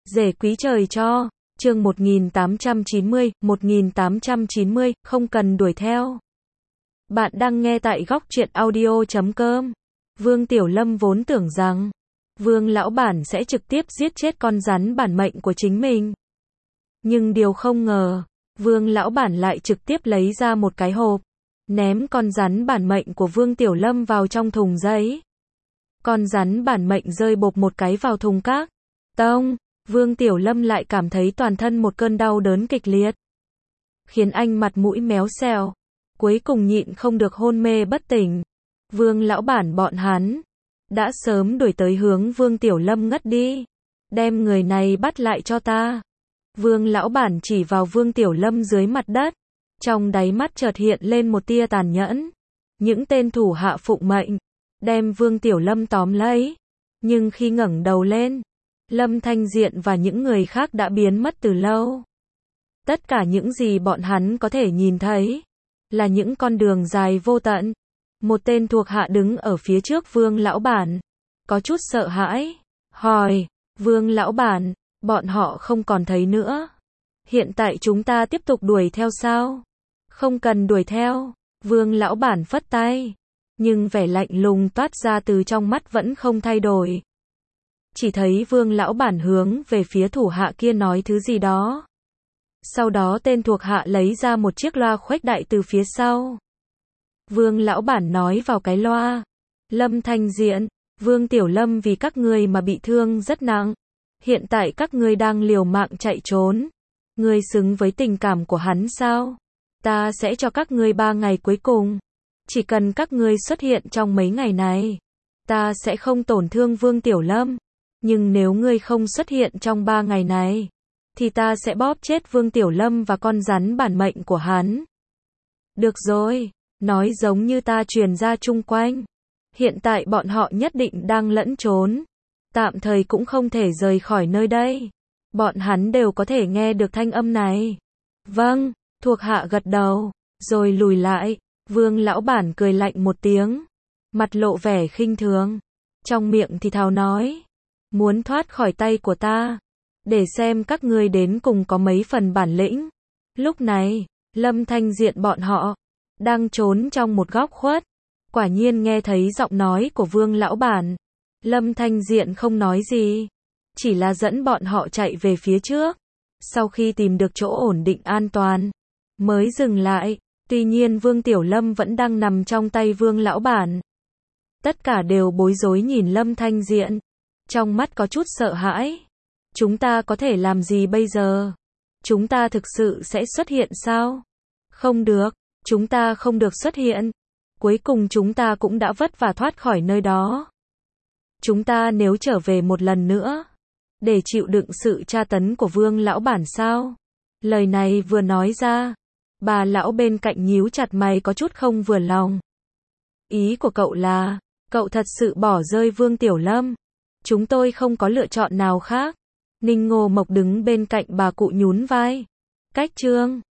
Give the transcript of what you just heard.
Rể quý trời cho, chương 1890, không cần đuổi theo. Bạn đang nghe tại góc truyện audio.com. Vương Tiểu Lâm vốn tưởng rằng, Vương lão bản sẽ trực tiếp giết chết con rắn bản mệnh của chính mình. Nhưng điều không ngờ, Vương lão bản lại trực tiếp lấy ra một cái hộp, ném con rắn bản mệnh của Vương Tiểu Lâm vào trong thùng giấy. Con rắn bản mệnh rơi bộp một cái vào thùng cát. Tông, Vương Tiểu Lâm lại cảm thấy toàn thân một cơn đau đớn kịch liệt, khiến anh mặt mũi méo xẹo, cuối cùng nhịn không được hôn mê bất tỉnh. Vương lão bản bọn hắn đã sớm đuổi tới hướng Vương Tiểu Lâm ngất đi. Đem người này bắt lại cho ta. Vương lão bản chỉ vào Vương Tiểu Lâm dưới mặt đất, trong đáy mắt chợt hiện lên một tia tàn nhẫn. Những tên thủ hạ phụng mệnh đem Vương Tiểu Lâm tóm lấy, nhưng khi ngẩng đầu lên, Lâm Thanh Diện và những người khác đã biến mất từ lâu. Tất cả những gì bọn hắn có thể nhìn thấy là những con đường dài vô tận. Một tên thuộc hạ đứng ở phía trước Vương lão bản, có chút sợ hãi, hỏi, Vương lão bản, bọn họ không còn thấy nữa. Hiện tại chúng ta tiếp tục đuổi theo sao? Không cần đuổi theo, Vương lão bản phất tay, nhưng vẻ lạnh lùng toát ra từ trong mắt vẫn không thay đổi. Chỉ thấy Vương lão bản hướng về phía thủ hạ kia nói thứ gì đó. Sau đó tên thuộc hạ lấy ra một chiếc loa khuếch đại từ phía sau. Vương lão bản nói vào cái loa, Lâm Thanh Diện, Vương Tiểu Lâm vì các ngươi mà bị thương rất nặng. Hiện tại các ngươi đang liều mạng chạy trốn. Ngươi xứng với tình cảm của hắn sao? Ta sẽ cho các ngươi 3 ngày cuối cùng. Chỉ cần các ngươi xuất hiện trong mấy ngày này, ta sẽ không tổn thương Vương Tiểu Lâm. Nhưng nếu ngươi không xuất hiện trong 3 ngày này, thì ta sẽ bóp chết Vương Tiểu Lâm và con rắn bản mệnh của hắn. Được rồi, nói giống như ta truyền ra chung quanh. Hiện tại bọn họ nhất định đang lẫn trốn, tạm thời cũng không thể rời khỏi nơi đây. Bọn hắn đều có thể nghe được thanh âm này. Vâng, thuộc hạ gật đầu, rồi lùi lại. Vương lão bản cười lạnh một tiếng, mặt lộ vẻ khinh thường, trong miệng thì thào nói, muốn thoát khỏi tay của ta, để xem các ngươi đến cùng có mấy phần bản lĩnh. Lúc này, Lâm Thanh Diện bọn họ đang trốn trong một góc khuất, quả nhiên nghe thấy giọng nói của Vương lão bản. Lâm Thanh Diện không nói gì, chỉ là dẫn bọn họ chạy về phía trước. Sau khi tìm được chỗ ổn định an toàn, mới dừng lại. Tuy nhiên Vương Tiểu Lâm vẫn đang nằm trong tay Vương lão bản. Tất cả đều bối rối nhìn Lâm Thanh Diện, trong mắt có chút sợ hãi. Chúng ta có thể làm gì bây giờ? Chúng ta thực sự sẽ xuất hiện sao? Không được, chúng ta không được xuất hiện. Cuối cùng chúng ta cũng đã vất vả thoát khỏi nơi đó. Chúng ta nếu trở về một lần nữa, để chịu đựng sự tra tấn của Vương lão bản sao? Lời này vừa nói ra, bà lão bên cạnh nhíu chặt mày có chút không vừa lòng. Ý của cậu là, cậu thật sự bỏ rơi Vương Tiểu Lâm. Chúng tôi không có lựa chọn nào khác. Ninh Ngô Mộc đứng bên cạnh bà cụ nhún vai. Cách chương